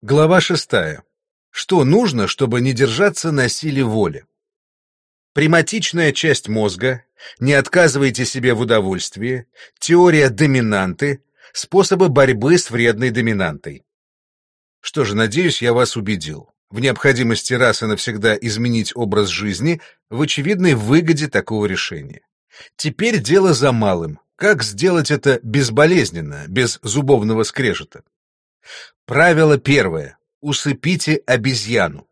Глава 6. Что нужно, чтобы не держаться на силе воли? Приматичная часть мозга, не отказывайте себе в удовольствии, теория доминанты, способы борьбы с вредной доминантой. Что же, надеюсь, я вас убедил в необходимости раз и навсегда изменить образ жизни, в очевидной выгоде такого решения. Теперь дело за малым. Как сделать это безболезненно, без зубовного скрежета? Правило первое. Усыпите обезьяну.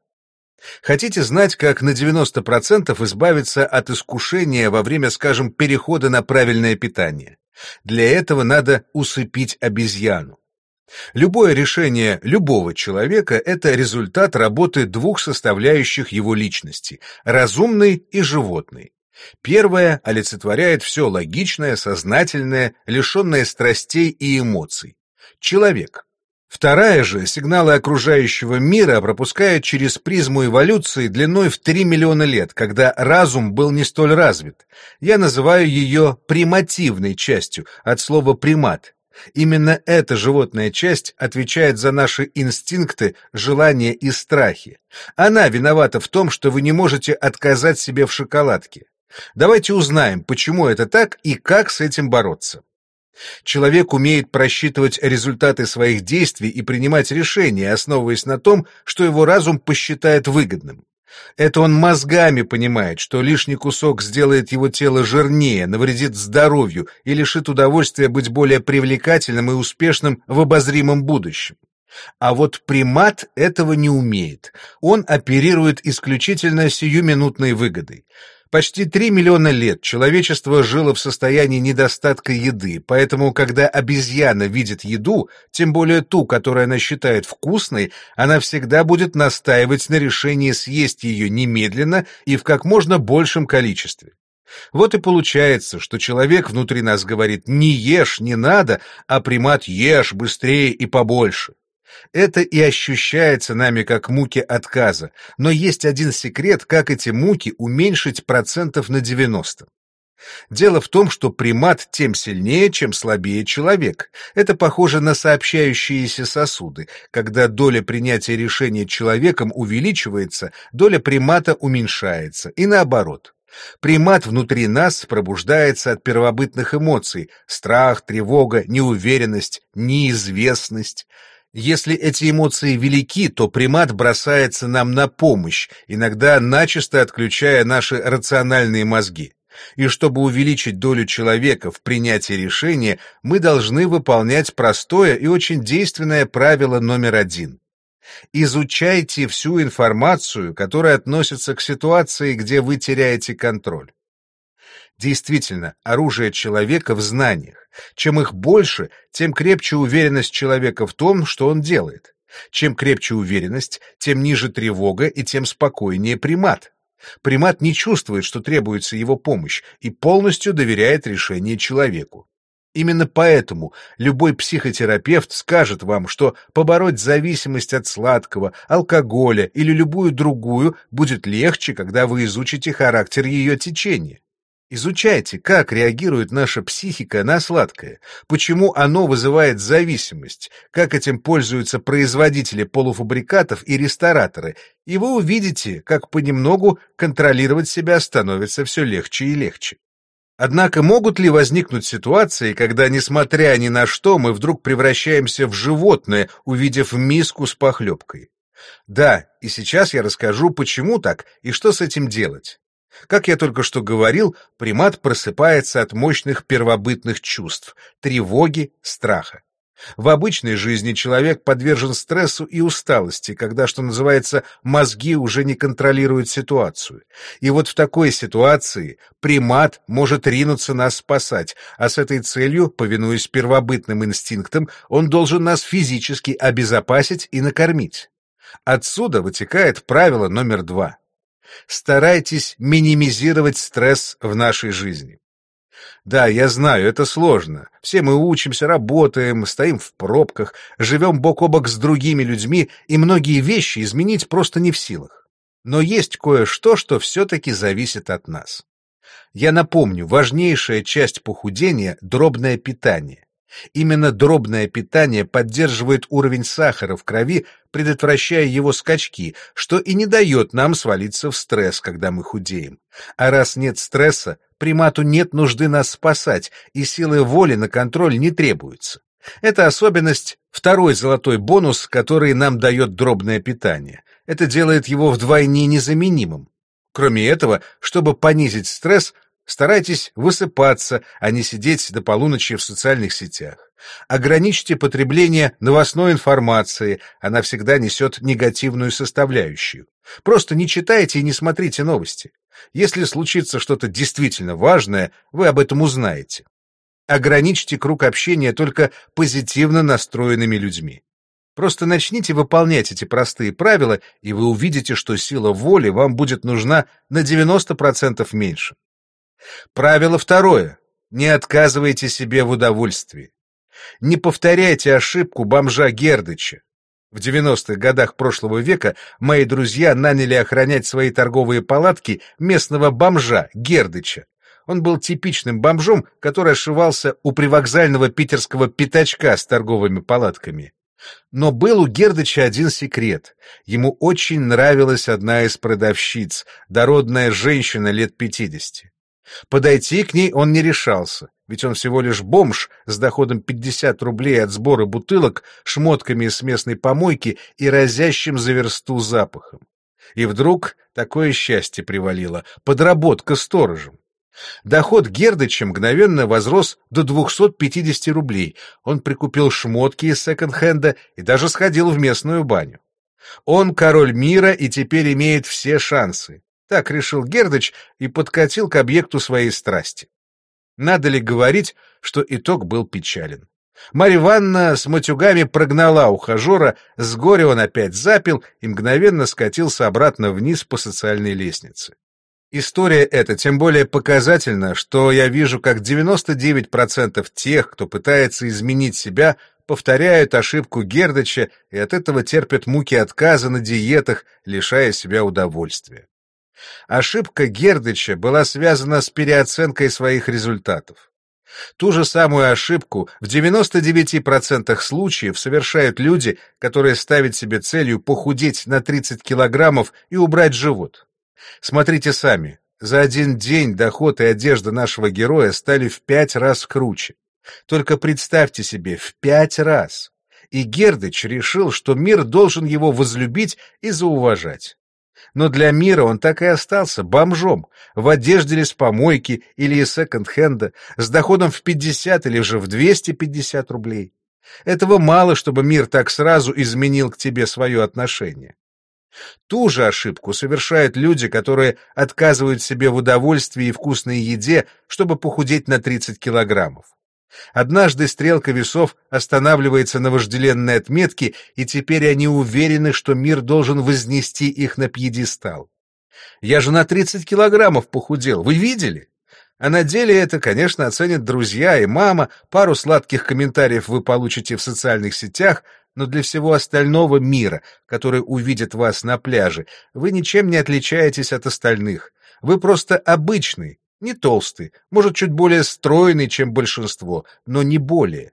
Хотите знать, как на 90% избавиться от искушения во время, скажем, перехода на правильное питание? Для этого надо усыпить обезьяну. Любое решение любого человека – это результат работы двух составляющих его личности – разумной и животной. Первое олицетворяет все логичное, сознательное, лишенное страстей и эмоций – человек. Вторая же сигналы окружающего мира пропускает через призму эволюции длиной в 3 миллиона лет, когда разум был не столь развит. Я называю ее примативной частью, от слова «примат». Именно эта животная часть отвечает за наши инстинкты, желания и страхи. Она виновата в том, что вы не можете отказать себе в шоколадке. Давайте узнаем, почему это так и как с этим бороться. Человек умеет просчитывать результаты своих действий и принимать решения, основываясь на том, что его разум посчитает выгодным. Это он мозгами понимает, что лишний кусок сделает его тело жирнее, навредит здоровью и лишит удовольствия быть более привлекательным и успешным в обозримом будущем. А вот примат этого не умеет. Он оперирует исключительно сиюминутной выгодой. Почти 3 миллиона лет человечество жило в состоянии недостатка еды, поэтому, когда обезьяна видит еду, тем более ту, которую она считает вкусной, она всегда будет настаивать на решении съесть ее немедленно и в как можно большем количестве. Вот и получается, что человек внутри нас говорит «не ешь, не надо», а примат «ешь быстрее и побольше». Это и ощущается нами как муки отказа, но есть один секрет, как эти муки уменьшить процентов на 90. Дело в том, что примат тем сильнее, чем слабее человек. Это похоже на сообщающиеся сосуды. Когда доля принятия решения человеком увеличивается, доля примата уменьшается, и наоборот. Примат внутри нас пробуждается от первобытных эмоций – страх, тревога, неуверенность, неизвестность. Если эти эмоции велики, то примат бросается нам на помощь, иногда начисто отключая наши рациональные мозги. И чтобы увеличить долю человека в принятии решения, мы должны выполнять простое и очень действенное правило номер 1. Изучайте всю информацию, которая относится к ситуации, где вы теряете контроль. Действительно, оружие человека в знаниях. Чем их больше, тем крепче уверенность человека в том, что он делает. Чем крепче уверенность, тем ниже тревога и тем спокойнее примат. Примат не чувствует, что требуется его помощь, и полностью доверяет решению человеку. Именно поэтому любой психотерапевт скажет вам, что побороть зависимость от сладкого, алкоголя или любую другую будет легче, когда вы изучите характер ее течения. Изучайте, как реагирует наша психика на сладкое, почему оно вызывает зависимость, как этим пользуются производители полуфабрикатов и рестораторы, и вы увидите, как понемногу контролировать себя становится все легче и легче. Однако могут ли возникнуть ситуации, когда, несмотря ни на что, мы вдруг превращаемся в животное, увидев миску с похлебкой? Да, и сейчас я расскажу, почему так и что с этим делать. Как я только что говорил, примат просыпается от мощных первобытных чувств – тревоги, страха. В обычной жизни человек подвержен стрессу и усталости, когда, что называется, мозги уже не контролируют ситуацию. И вот в такой ситуации примат может ринуться нас спасать, а с этой целью, повинуясь первобытным инстинктам, он должен нас физически обезопасить и накормить. Отсюда вытекает правило номер 2. Старайтесь минимизировать стресс в нашей жизни. Да, я знаю, это сложно. Все мы учимся, работаем, стоим в пробках, живем бок о бок с другими людьми, и многие вещи изменить просто не в силах. Но есть кое-что, что все-таки зависит от нас. Я напомню, важнейшая часть похудения – дробное питание. Именно дробное питание поддерживает уровень сахара в крови, предотвращая его скачки, что и не дает нам свалиться в стресс, когда мы худеем. А раз нет стресса, примату нет нужды нас спасать, и силы воли на контроль не требуется. Это особенность, второй золотой бонус, который нам дает дробное питание. Это делает его вдвойне незаменимым. Кроме этого, чтобы понизить стресс, старайтесь высыпаться, а не сидеть до полуночи в социальных сетях. Ограничьте потребление новостной информации, она всегда несет негативную составляющую. Просто не читайте и не смотрите новости. Если случится что-то действительно важное, вы об этом узнаете. Ограничьте круг общения только позитивно настроенными людьми. Просто начните выполнять эти простые правила, и вы увидите, что сила воли вам будет нужна на 90% меньше. Правило второе. Не отказывайте себе в удовольствии. Не повторяйте ошибку бомжа Гердыча. В 90-х годах прошлого века мои друзья наняли охранять свои торговые палатки местного бомжа Гердыча. Он был типичным бомжом, который ошивался у привокзального питерского пятачка с торговыми палатками. Но был у Гердыча один секрет. Ему очень нравилась одна из продавщиц, дородная женщина лет 50. Подойти к ней он не решался, ведь он всего лишь бомж с доходом 50 рублей от сбора бутылок, шмотками с местной помойки и разящим за версту запахом. И вдруг такое счастье привалило — подработка сторожем. Доход Гердыча мгновенно возрос до 250 рублей. Он прикупил шмотки из секонд-хенда и даже сходил в местную баню. Он король мира и теперь имеет все шансы. Так решил Гердыч и подкатил к объекту своей страсти. Надо ли говорить, что итог был печален? Марья Ивановна с матюгами прогнала ухажера, с горя он опять запил и мгновенно скатился обратно вниз по социальной лестнице. История эта тем более показательна, что я вижу, как 99% тех, кто пытается изменить себя, повторяют ошибку Гердыча и от этого терпят муки отказа на диетах, лишая себя удовольствия. Ошибка Гердыча была связана с переоценкой своих результатов. Ту же самую ошибку в 99% случаев совершают люди, которые ставят себе целью похудеть на 30 килограммов и убрать живот. Смотрите сами, за один день доход и одежда нашего героя стали в 5 раз круче. Только представьте себе, в 5 раз. И Гердыч решил, что мир должен его возлюбить и зауважать. Но для мира он так и остался бомжом, в одежде ли с помойки или из секонд-хенда, с доходом в 50 или же в 250 рублей. Этого мало, чтобы мир так сразу изменил к тебе свое отношение. Ту же ошибку совершают люди, которые отказывают себе в удовольствии и вкусной еде, чтобы похудеть на 30 килограммов. Однажды стрелка весов останавливается на вожделенной отметке, и теперь они уверены, что мир должен вознести их на пьедестал. Я же на 30 килограммов похудел, вы видели? А на деле это, конечно, оценят друзья и мама, пару сладких комментариев вы получите в социальных сетях, но для всего остального мира, который увидит вас на пляже, вы ничем не отличаетесь от остальных. Вы просто обычный, не толстый, может, чуть более стройный, чем большинство, но не более.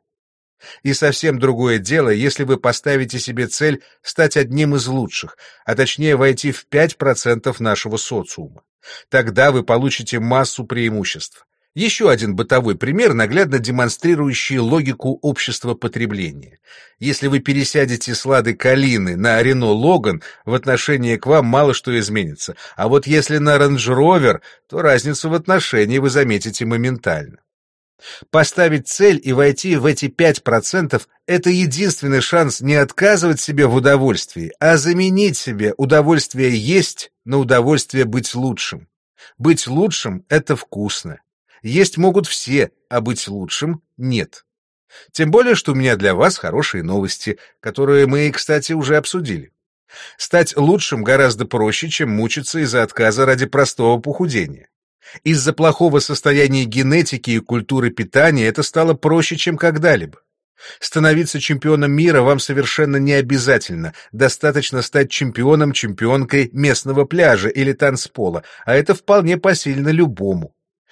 И совсем другое дело, если вы поставите себе цель стать одним из лучших, а точнее войти в 5% нашего социума. Тогда вы получите массу преимуществ. Еще один бытовой пример, наглядно демонстрирующий логику общества потребления. Если вы пересядете с Лады Калины на Рено Логан, в отношении к вам мало что изменится, а вот если на Рейндж Ровер, то разницу в отношении вы заметите моментально. Поставить цель и войти в эти 5% — это единственный шанс не отказывать себе в удовольствии, а заменить себе удовольствие есть на удовольствие быть лучшим. Быть лучшим — это вкусно. Есть могут все, а быть лучшим — нет. Тем более, что у меня для вас хорошие новости, которые мы, кстати, уже обсудили. Стать лучшим гораздо проще, чем мучиться из-за отказа ради простого похудения. Из-за плохого состояния генетики и культуры питания это стало проще, чем когда-либо. Становиться чемпионом мира вам совершенно не обязательно, достаточно стать чемпионом-чемпионкой местного пляжа или танцпола, а это вполне посильно любому.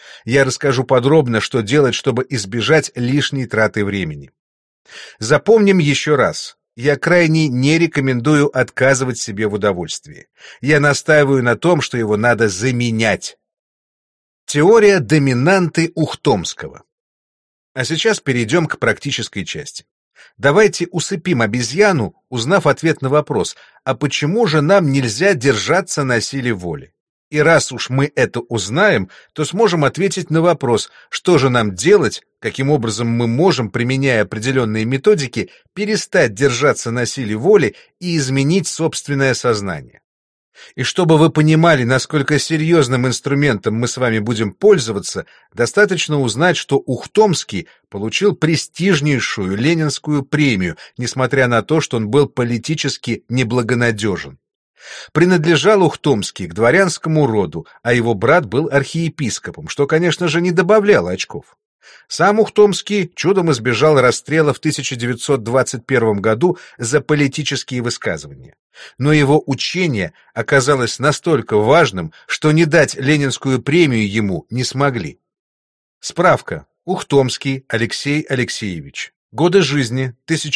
Я расскажу подробно, что делать, чтобы избежать лишней траты времени. Запомним еще раз. Я крайне не рекомендую отказывать себе в удовольствии. Я настаиваю на том, что его надо заменять. Теория доминанты Ухтомского. А сейчас перейдем к практической части. Давайте усыпим обезьяну, узнав ответ на вопрос, а почему же нам нельзя держаться на силе воли? И раз уж мы это узнаем, то сможем ответить на вопрос, что же нам делать, каким образом мы можем, применяя определенные методики, перестать держаться на силе воли и изменить собственное сознание. И чтобы вы понимали, насколько серьезным инструментом мы с вами будем пользоваться, достаточно узнать, что Ухтомский получил престижнейшую Ленинскую премию, несмотря на то, что он был политически неблагонадежен. Принадлежал Ухтомский к дворянскому роду, а его брат был архиепископом, что, конечно же, не добавляло очков. Сам Ухтомский чудом избежал расстрела в 1921 году за политические высказывания. Но его учение оказалось настолько важным, что не дать Ленинскую премию ему не смогли. Справка. Ухтомский Алексей Алексеевич. Годы жизни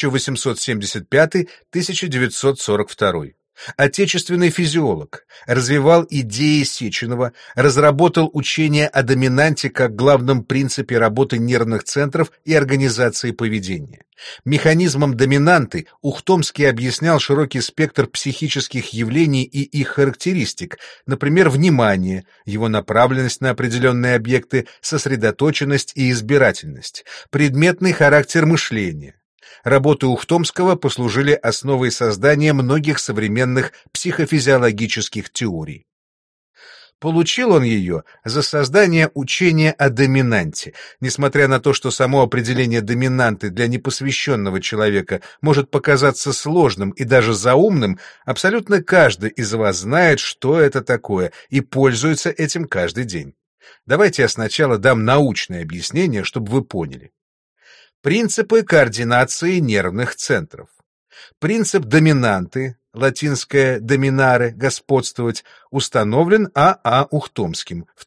1875-1942. Отечественный физиолог, развивал идеи Сеченова, разработал учение о доминанте как главном принципе работы нервных центров и организации поведения. Механизмом доминанты Ухтомский объяснял широкий спектр психических явлений и их характеристик, например, внимание, его направленность на определенные объекты, сосредоточенность и избирательность, предметный характер мышления. Работы Ухтомского послужили основой создания многих современных психофизиологических теорий. Получил он ее за создание учения о доминанте. Несмотря на то, что само определение доминанты для непосвященного человека может показаться сложным и даже заумным, абсолютно каждый из вас знает, что это такое, и пользуется этим каждый день. Давайте я сначала дам научное объяснение, чтобы вы поняли. Принципы координации нервных центров. Принцип доминанты, латинское dominare, господствовать, установлен А.А. Ухтомским в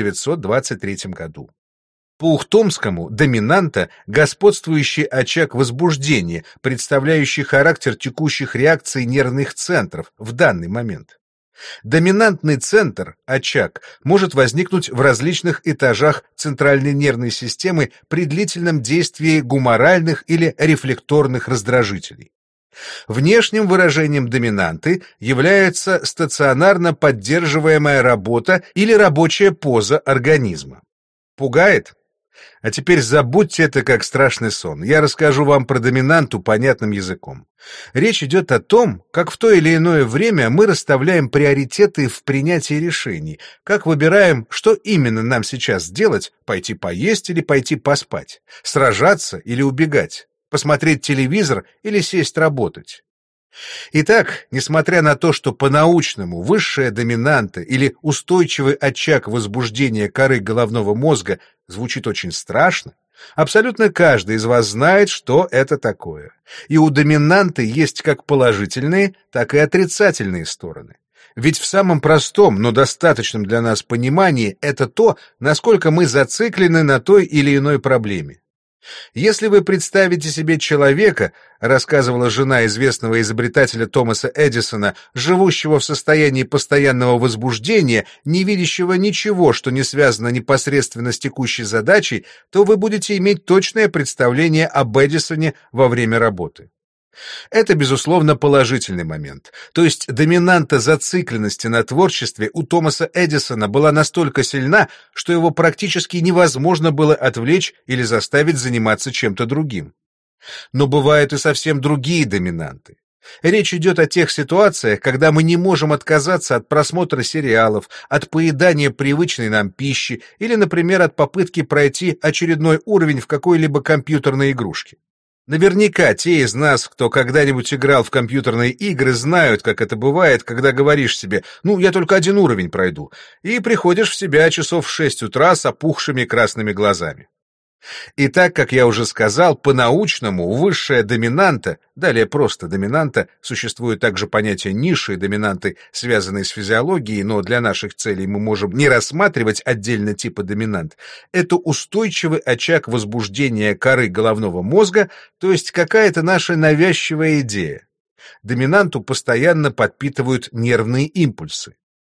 1923 году. По Ухтомскому доминанта – господствующий очаг возбуждения, представляющий характер текущих реакций нервных центров в данный момент. Доминантный центр, очаг, может возникнуть в различных этажах центральной нервной системы при длительном действии гуморальных или рефлекторных раздражителей. Внешним выражением доминанты является стационарно поддерживаемая работа или рабочая поза организма. Пугает? А теперь забудьте это как страшный сон. Я расскажу вам про доминанту понятным языком. Речь идет о том, как в то или иное время мы расставляем приоритеты в принятии решений, как выбираем, что именно нам сейчас сделать, пойти поесть или пойти поспать, сражаться или убегать, посмотреть телевизор или сесть работать. Итак, несмотря на то, что по-научному высшая доминанта или устойчивый очаг возбуждения коры головного мозга звучит очень страшно, абсолютно каждый из вас знает, что это такое. И у доминанты есть как положительные, так и отрицательные стороны. Ведь в самом простом, но достаточном для нас понимании это то, насколько мы зациклены на той или иной проблеме. Если вы представите себе человека, рассказывала жена известного изобретателя Томаса Эдисона, живущего в состоянии постоянного возбуждения, не видящего ничего, что не связано непосредственно с текущей задачей, то вы будете иметь точное представление об Эдисоне во время работы. Это, безусловно, положительный момент. То есть доминанта зацикленности на творчестве у Томаса Эдисона была настолько сильна, что его практически невозможно было отвлечь или заставить заниматься чем-то другим. Но бывают и совсем другие доминанты. Речь идет о тех ситуациях, когда мы не можем отказаться от просмотра сериалов, от поедания привычной нам пищи или, например, от попытки пройти очередной уровень в какой-либо компьютерной игрушке. Наверняка те из нас, кто когда-нибудь играл в компьютерные игры, знают, как это бывает, когда говоришь себе «ну, я только один уровень пройду», и приходишь в себя часов в 6 утра с опухшими красными глазами. И так, как я уже сказал, по-научному высшая доминанта, далее просто доминанта, существует также понятие низшей доминанты, связанные с физиологией, но для наших целей мы можем не рассматривать отдельно типы доминант, это устойчивый очаг возбуждения коры головного мозга, то есть какая-то наша навязчивая идея. Доминанту постоянно подпитывают нервные импульсы.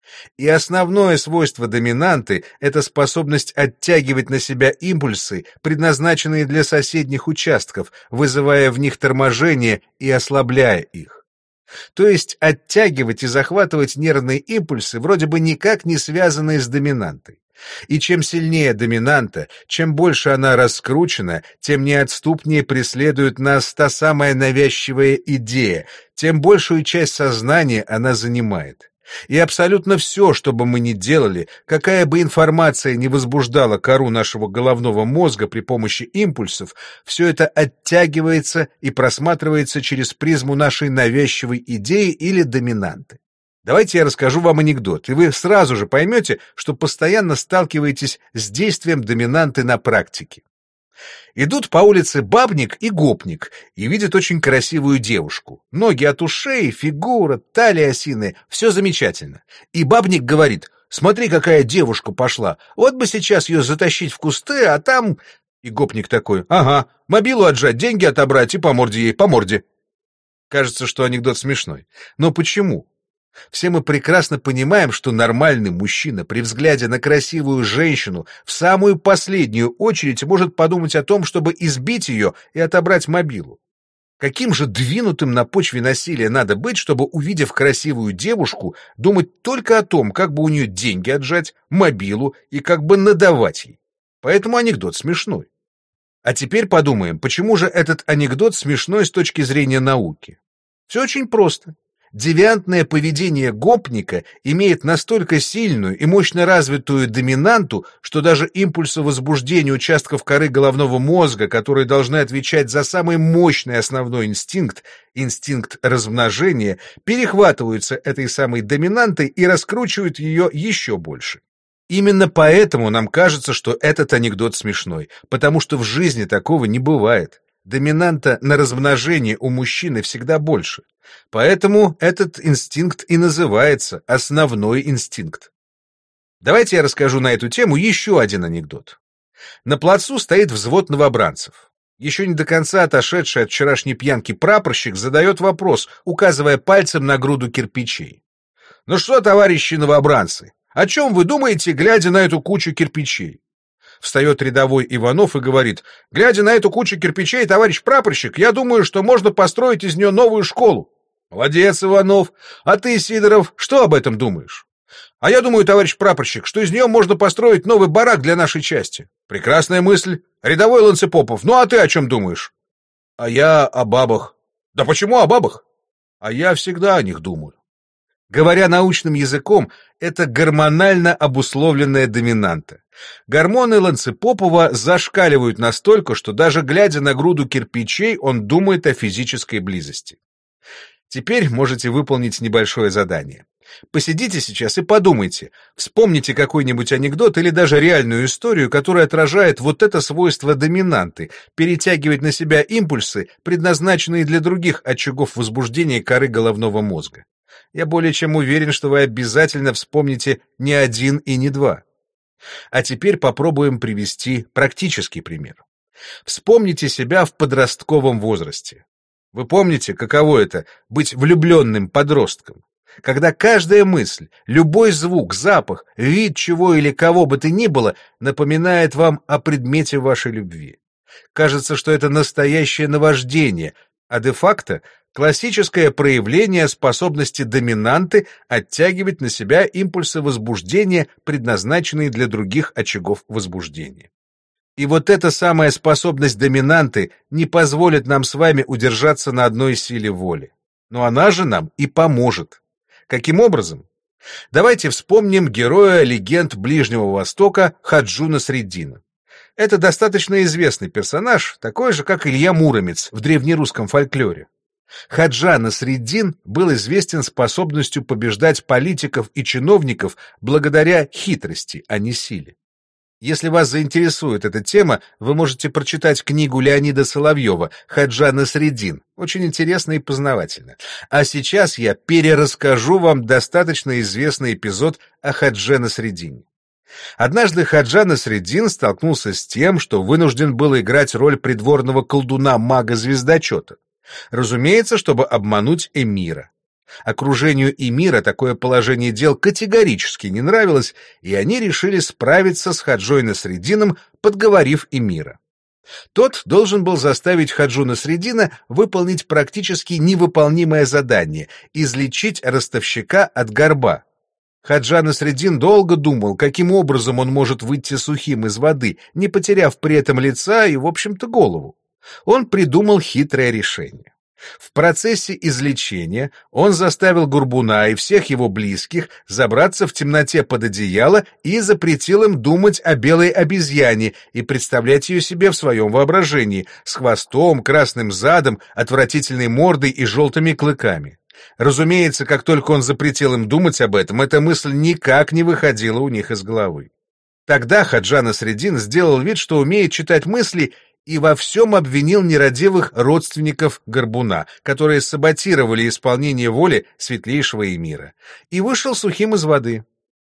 И основное свойство доминанты — это способность оттягивать на себя импульсы, предназначенные для соседних участков, вызывая в них торможение и ослабляя их. То есть оттягивать и захватывать нервные импульсы, вроде бы никак не связанные с доминантой. И чем сильнее доминанта, чем больше она раскручена, тем неотступнее преследует нас та самая навязчивая идея, тем большую часть сознания она занимает. И абсолютно все, что бы мы ни делали, какая бы информация ни возбуждала кору нашего головного мозга при помощи импульсов, все это оттягивается и просматривается через призму нашей навязчивой идеи или доминанты. Давайте я расскажу вам анекдот, и вы сразу же поймете, что постоянно сталкиваетесь с действием доминанты на практике. Идут по улице бабник и гопник и видят очень красивую девушку. Ноги от ушей, фигура, талия осиная, все замечательно. И бабник говорит: «Смотри, какая девушка пошла, вот бы сейчас ее затащить в кусты, а там...» И гопник такой: «Ага, мобилу отжать, деньги отобрать и по морде ей, по морде». Кажется, что анекдот смешной. Но почему? Все мы прекрасно понимаем, что нормальный мужчина при взгляде на красивую женщину в самую последнюю очередь может подумать о том, чтобы избить ее и отобрать мобилу. Каким же двинутым на почве насилия надо быть, чтобы, увидев красивую девушку, думать только о том, как бы у нее деньги отжать, мобилу и как бы надавать ей? Поэтому анекдот смешной. А теперь подумаем, почему же этот анекдот смешной с точки зрения науки? Все очень просто. Девиантное поведение гопника имеет настолько сильную и мощно развитую доминанту, что даже импульсы возбуждения участков коры головного мозга, которые должны отвечать за самый мощный основной инстинкт, инстинкт размножения, перехватываются этой самой доминантой и раскручивают ее еще больше. Именно поэтому нам кажется, что этот анекдот смешной, потому что в жизни такого не бывает. Доминанта на размножение у мужчины всегда больше. Поэтому этот инстинкт и называется основной инстинкт. Давайте я расскажу на эту тему еще один анекдот. На плацу стоит взвод новобранцев. Еще не до конца отошедший от вчерашней пьянки прапорщик задает вопрос, указывая пальцем на груду кирпичей. «Ну что, товарищи новобранцы, о чем вы думаете, глядя на эту кучу кирпичей?» Встает рядовой Иванов и говорит: «Глядя на эту кучу кирпичей, товарищ прапорщик, я думаю, что можно построить из нее новую школу». «Молодец, Иванов. А ты, Сидоров, что об этом думаешь?» «А я думаю, товарищ прапорщик, что из нее можно построить новый барак для нашей части». «Прекрасная мысль. Рядовой Ланцепопов, ну а ты о чем думаешь?» «А я о бабах». «Да почему о бабах?» «А я всегда о них думаю». Говоря научным языком, это гормонально обусловленная доминанта. Гормоны Ланцепопова зашкаливают настолько, что даже глядя на груду кирпичей, он думает о физической близости. Теперь можете выполнить небольшое задание. Посидите сейчас и подумайте, вспомните какой-нибудь анекдот или даже реальную историю, которая отражает вот это свойство доминанты — перетягивать на себя импульсы, предназначенные для других очагов возбуждения коры головного мозга. Я более чем уверен, что вы обязательно вспомните не один и не два. А теперь попробуем привести практический пример. Вспомните себя в подростковом возрасте. Вы помните, каково это — быть влюбленным подростком? Когда каждая мысль, любой звук, запах, вид чего или кого бы то ни было напоминает вам о предмете вашей любви. Кажется, что это настоящее наваждение, а де-факто классическое проявление способности доминанты оттягивать на себя импульсы возбуждения, предназначенные для других очагов возбуждения. И вот эта самая способность доминанты не позволит нам с вами удержаться на одной силе воли. Но она же нам и поможет. Каким образом? Давайте вспомним героя легенд Ближнего Востока Хаджу Насреддина. Это достаточно известный персонаж, такой же, как Илья Муромец в древнерусском фольклоре. Хаджа Насреддин был известен способностью побеждать политиков и чиновников благодаря хитрости, а не силе. Если вас заинтересует эта тема, вы можете прочитать книгу Леонида Соловьева «Ходжа Насреддин». Очень интересно и познавательно. А сейчас я перерасскажу вам достаточно известный эпизод о Hodже Насреддине. Однажды Ходжа Насреддин столкнулся с тем, что вынужден был играть роль придворного колдуна-мага-звездочета. Разумеется, чтобы обмануть эмира. Окружению эмира такое положение дел категорически не нравилось, и они решили справиться с Ходжой Насреддином, подговорив эмира. Тот должен был заставить Ходжу Насреддина выполнить практически невыполнимое задание — излечить ростовщика от горба. Ходжа Насреддин долго думал, каким образом он может выйти сухим из воды, не потеряв при этом лица и, в общем-то, голову. Он придумал хитрое решение. В процессе излечения он заставил Горбуна и всех его близких забраться в темноте под одеяло и запретил им думать о белой обезьяне и представлять ее себе в своем воображении, с хвостом, красным задом, отвратительной мордой и желтыми клыками. Разумеется, как только он запретил им думать об этом, эта мысль никак не выходила у них из головы. Тогда Ходжа Насреддин сделал вид, что умеет читать мысли, и во всем обвинил нерадивых родственников Горбуна, которые саботировали исполнение воли светлейшего эмира, и вышел сухим из воды.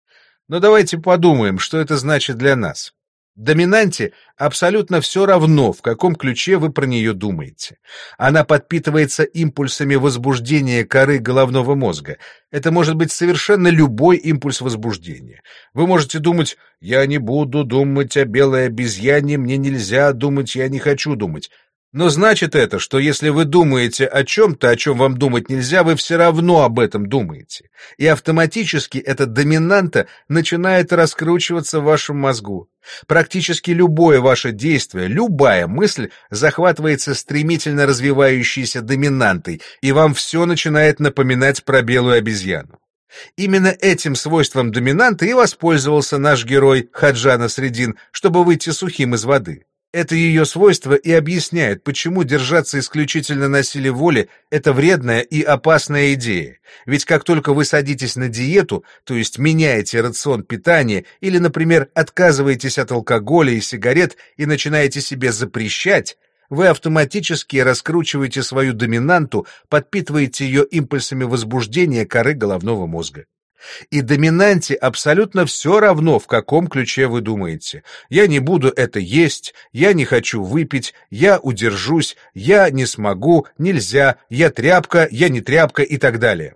Но давайте подумаем, что это значит для нас. Доминанте абсолютно все равно, в каком ключе вы про нее думаете. Она подпитывается импульсами возбуждения коры головного мозга. Это может быть совершенно любой импульс возбуждения. Вы можете думать: «Я не буду думать о белой обезьяне, мне нельзя думать, я не хочу думать». Но значит это, что если вы думаете о чем-то, о чем вам думать нельзя, вы все равно об этом думаете. И автоматически эта доминанта начинает раскручиваться в вашем мозгу. Практически любое ваше действие, любая мысль захватывается стремительно развивающейся доминантой, и вам все начинает напоминать про белую обезьяну. Именно этим свойством доминанты и воспользовался наш герой Ходжа Насреддин, чтобы выйти сухим из воды. Это ее свойство и объясняет, почему держаться исключительно на силе воли — это вредная и опасная идея. Ведь как только вы садитесь на диету, то есть меняете рацион питания или, например, отказываетесь от алкоголя и сигарет и начинаете себе запрещать, вы автоматически раскручиваете свою доминанту, подпитываете ее импульсами возбуждения коры головного мозга. И доминанте абсолютно все равно, в каком ключе вы думаете. Я не буду это есть, я не хочу выпить, я удержусь, я не смогу, нельзя, я тряпка, я не тряпка и так далее.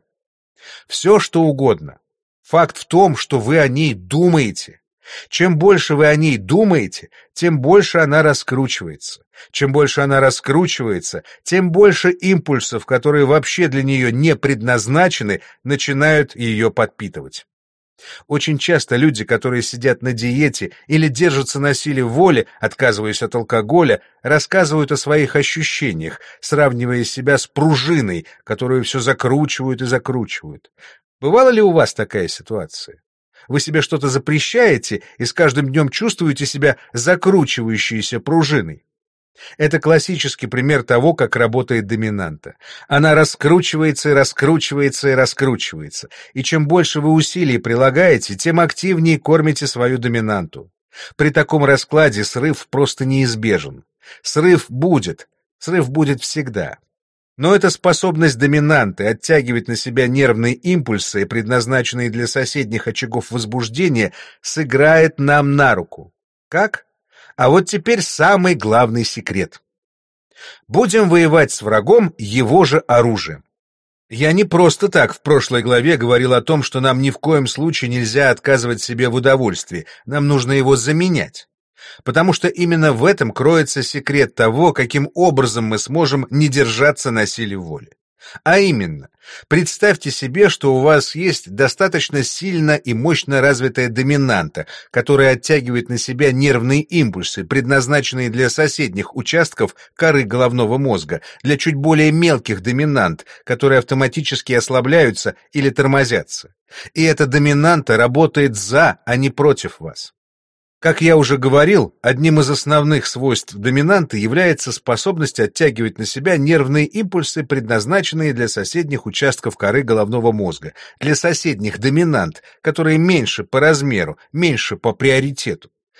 Все что угодно. Факт в том, что вы о ней думаете. Чем больше вы о ней думаете, тем больше она раскручивается. Чем больше она раскручивается, тем больше импульсов, которые вообще для нее не предназначены, начинают ее подпитывать. Очень часто люди, которые сидят на диете или держатся на силе воли, отказываясь от алкоголя, рассказывают о своих ощущениях, сравнивая себя с пружиной, которую все закручивают и закручивают. Бывала ли у вас такая ситуация? Вы себе что-то запрещаете и с каждым днем чувствуете себя закручивающейся пружиной. Это классический пример того, как работает доминанта. Она раскручивается и раскручивается и раскручивается. И чем больше вы усилий прилагаете, тем активнее кормите свою доминанту. При таком раскладе срыв просто неизбежен. Срыв будет всегда. Но эта способность доминанты оттягивать на себя нервные импульсы, предназначенные для соседних очагов возбуждения, сыграет нам на руку. Как? А вот теперь самый главный секрет. Будем воевать с врагом его же оружием. Я не просто так в прошлой главе говорил о том, что нам ни в коем случае нельзя отказывать себе в удовольствии, нам нужно его заменять. Потому что именно в этом кроется секрет того, каким образом мы сможем не держаться на силе воли. А именно, представьте себе, что у вас есть достаточно сильно и мощно развитая доминанта, которая оттягивает на себя нервные импульсы, предназначенные для соседних участков коры головного мозга, для чуть более мелких доминант, которые автоматически ослабляются или тормозятся. И эта доминанта работает за, а не против вас. Как я уже говорил, одним из основных свойств доминанты является способность оттягивать на себя нервные импульсы, предназначенные для соседних участков коры головного мозга, для соседних доминант, которые меньше по размеру, меньше по приоритету.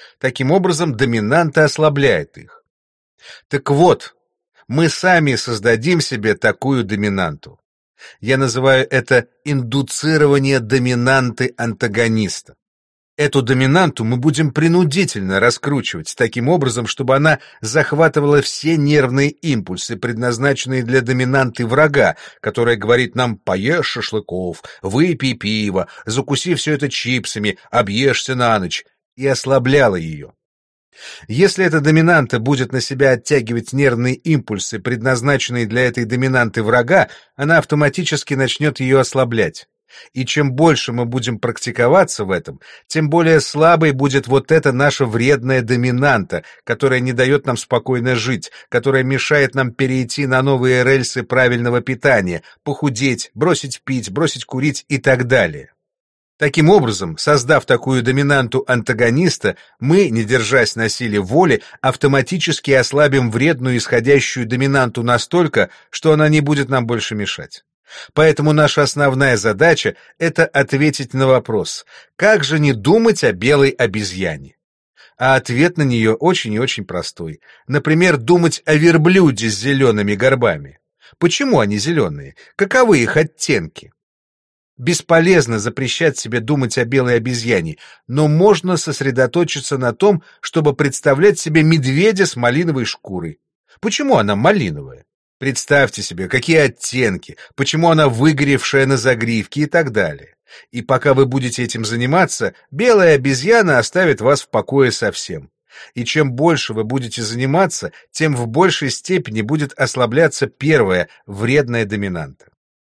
Таким образом, доминанта ослабляет их. Так вот, мы сами создадим себе такую доминанту. Я называю это индуцирование доминанты антагониста. Эту доминанту мы будем принудительно раскручивать таким образом, чтобы она захватывала все нервные импульсы, предназначенные для доминанты врага, которая говорит нам: поешь шашлыков, выпей пиво, закуси все это чипсами, объешься на ночь, и ослабляла ее. Если эта доминанта будет на себя оттягивать нервные импульсы, предназначенные для этой доминанты врага, она автоматически начнет ее ослаблять. И чем больше мы будем практиковаться в этом, тем более слабой будет вот эта наша вредная доминанта, которая не дает нам спокойно жить, которая мешает нам перейти на новые рельсы правильного питания, похудеть, бросить пить, бросить курить и так далее. Таким образом, создав такую доминанту антагониста, мы, не держась на силе воли, автоматически ослабим вредную исходящую доминанту настолько, что она не будет нам больше мешать. Поэтому наша основная задача — это ответить на вопрос: как же не думать о белой обезьяне? А ответ на нее очень и очень простой. Например, думать о верблюде с зелеными горбами. Почему они зеленые? Каковы их оттенки? Бесполезно запрещать себе думать о белой обезьяне, но можно сосредоточиться на том, чтобы представлять себе медведя с малиновой шкурой. Почему она малиновая? Представьте себе, какие оттенки, почему она выгоревшая на загривке и так далее. И пока вы будете этим заниматься, белая обезьяна оставит вас в покое совсем. И чем больше вы будете заниматься, тем в большей степени будет ослабляться первая, вредная доминанта.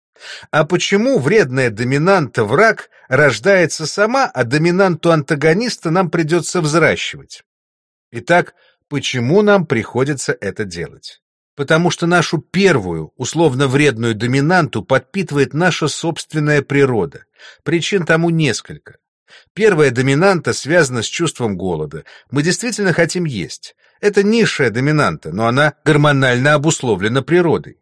А почему вредная доминанта враг рождается сама, а доминанту антагониста нам придется взращивать? Итак, почему нам приходится это делать? Потому что нашу первую, условно вредную доминанту подпитывает наша собственная природа. Причин тому несколько. Первая доминанта связана с чувством голода. Мы действительно хотим есть. Это низшая доминанта, но она гормонально обусловлена природой.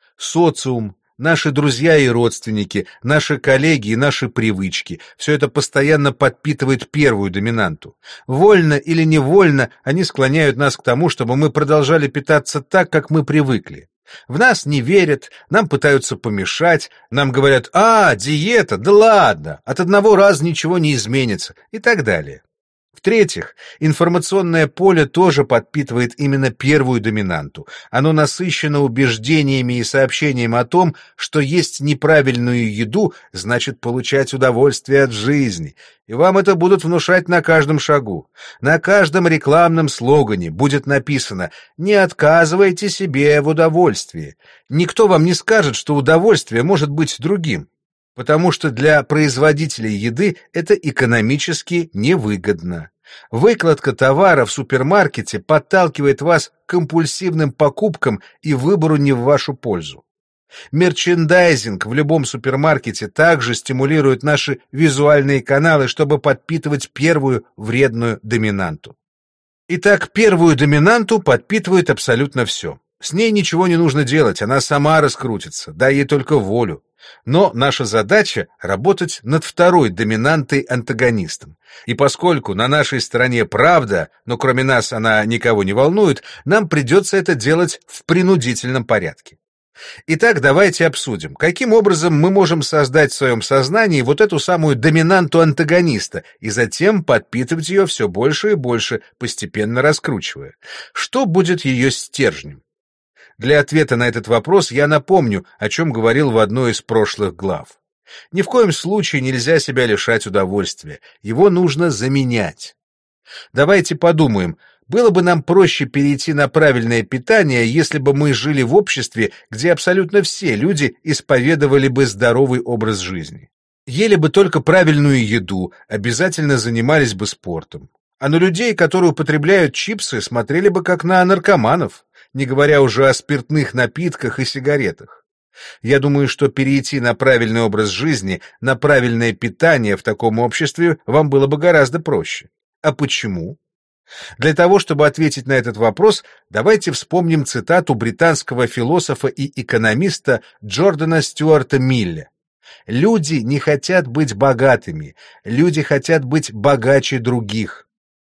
Социум, наши друзья и родственники, наши коллеги и наши привычки — все это постоянно подпитывает первую доминанту. Вольно или невольно они склоняют нас к тому, чтобы мы продолжали питаться так, как мы привыкли. В нас не верят, нам пытаются помешать, нам говорят: диета, да ладно, от одного раза ничего не изменится, и так далее. В-третьих, информационное поле тоже подпитывает именно первую доминанту. Оно насыщено убеждениями и сообщением о том, что есть неправильную еду значит получать удовольствие от жизни. И вам это будут внушать на каждом шагу. На каждом рекламном слогане будет написано: «Не отказывайте себе в удовольствии». Никто вам не скажет, что удовольствие может быть другим, потому что для производителей еды это экономически невыгодно. Выкладка товара в супермаркете подталкивает вас к компульсивным покупкам и выбору не в вашу пользу. Мерчендайзинг в любом супермаркете также стимулирует наши визуальные каналы, чтобы подпитывать первую вредную доминанту. Итак, первую доминанту подпитывает абсолютно все. С ней ничего не нужно делать, она сама раскрутится, дай ей только волю. Но наша задача — работать над второй доминантой-антагонистом. И поскольку на нашей стороне правда, но кроме нас она никого не волнует, нам придется это делать в принудительном порядке. Итак, давайте обсудим, каким образом мы можем создать в своем сознании вот эту самую доминанту антагониста и затем подпитывать ее все больше и больше, постепенно раскручивая. Что будет ее стержнем? Для ответа на этот вопрос я напомню, о чем говорил в одной из прошлых глав. Ни в коем случае нельзя себя лишать удовольствия, его нужно заменять. Давайте подумаем, было бы нам проще перейти на правильное питание, если бы мы жили в обществе, где абсолютно все люди исповедовали бы здоровый образ жизни. Ели бы только правильную еду, обязательно занимались бы спортом. А на людей, которые употребляют чипсы, смотрели бы как на наркоманов, не говоря уже о спиртных напитках и сигаретах. Я думаю, что перейти на правильный образ жизни, на правильное питание в таком обществе вам было бы гораздо проще. А почему? Для того, чтобы ответить на этот вопрос, давайте вспомним цитату британского философа и экономиста Джордана Стюарта Милля. «Люди не хотят быть богатыми, люди хотят быть богаче других».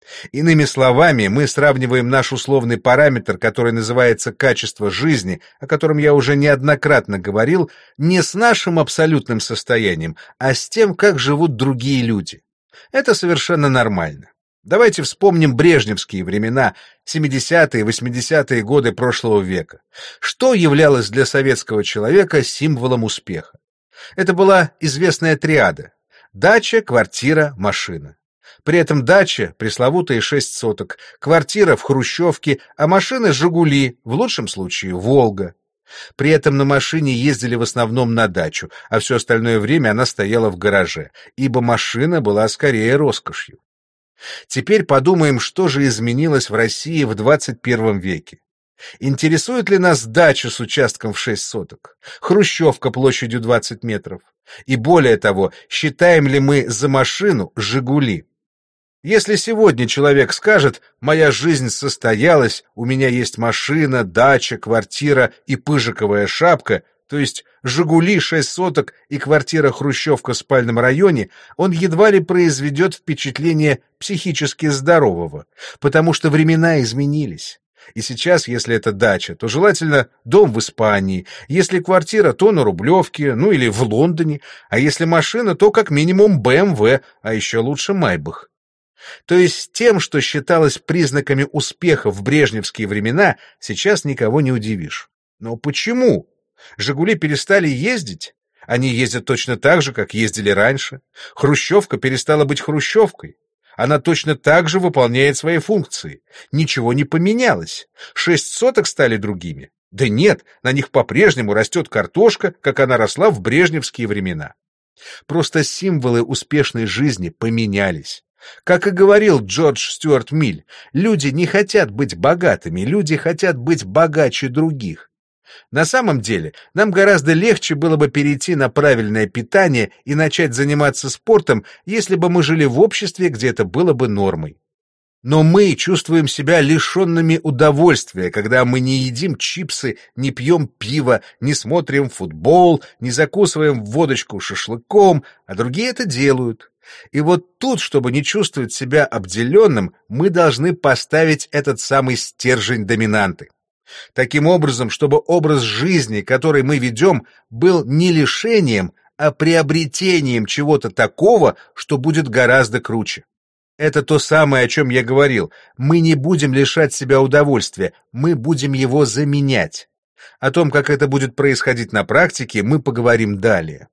Иными словами, мы сравниваем наш условный параметр, который называется качество жизни, о котором я уже неоднократно говорил, не с нашим абсолютным состоянием, а с тем, как живут другие люди. Это совершенно нормально. Давайте вспомним брежневские времена, 70-е, 80-е годы прошлого века. Что являлось для советского человека символом успеха? Это была известная триада: дача, квартира, машина. При этом дача — пресловутые 6 соток, квартира в хрущевке, а машина — «Жигули», в лучшем случае «Волга». При этом на машине ездили в основном на дачу, а все остальное время она стояла в гараже, ибо машина была скорее роскошью. Теперь подумаем, что же изменилось в России в 21 веке. Интересует ли нас дача с участком в 6 соток, хрущевка площадью 20 метров? И более того, считаем ли мы за машину «Жигули»? Если сегодня человек скажет: «Моя жизнь состоялась, у меня есть машина, дача, квартира и пыжиковая шапка», то есть «Жигули», 6 соток и квартира-хрущевка в спальном районе, он едва ли произведет впечатление психически здорового, потому что времена изменились. И сейчас, если это дача, то желательно дом в Испании, если квартира, то на Рублевке, ну или в Лондоне, а если машина, то как минимум БМВ, а еще лучше Майбах. То есть тем, что считалось признаками успеха в брежневские времена, сейчас никого не удивишь. Но почему? «Жигули» перестали ездить? Они ездят точно так же, как ездили раньше. Хрущевка перестала быть хрущевкой. Она точно так же выполняет свои функции. Ничего не поменялось. 6 соток стали другими. Да нет, на них по-прежнему растет картошка, как она росла в брежневские времена. Просто символы успешной жизни поменялись. Как и говорил Джордж Стюарт Миль, люди не хотят быть богатыми, люди хотят быть богаче других. На самом деле, нам гораздо легче было бы перейти на правильное питание и начать заниматься спортом, если бы мы жили в обществе, где это было бы нормой. Но мы чувствуем себя лишенными удовольствия, когда мы не едим чипсы, не пьем пиво, не смотрим футбол, не закусываем водочку шашлыком, а другие это делают. И вот тут, чтобы не чувствовать себя обделенным, мы должны поставить этот самый стержень доминанты. Таким образом, чтобы образ жизни, который мы ведем, был не лишением, а приобретением чего-то такого, что будет гораздо круче. Это то самое, о чем я говорил. Мы не будем лишать себя удовольствия, мы будем его заменять. О том, как это будет происходить на практике, мы поговорим далее.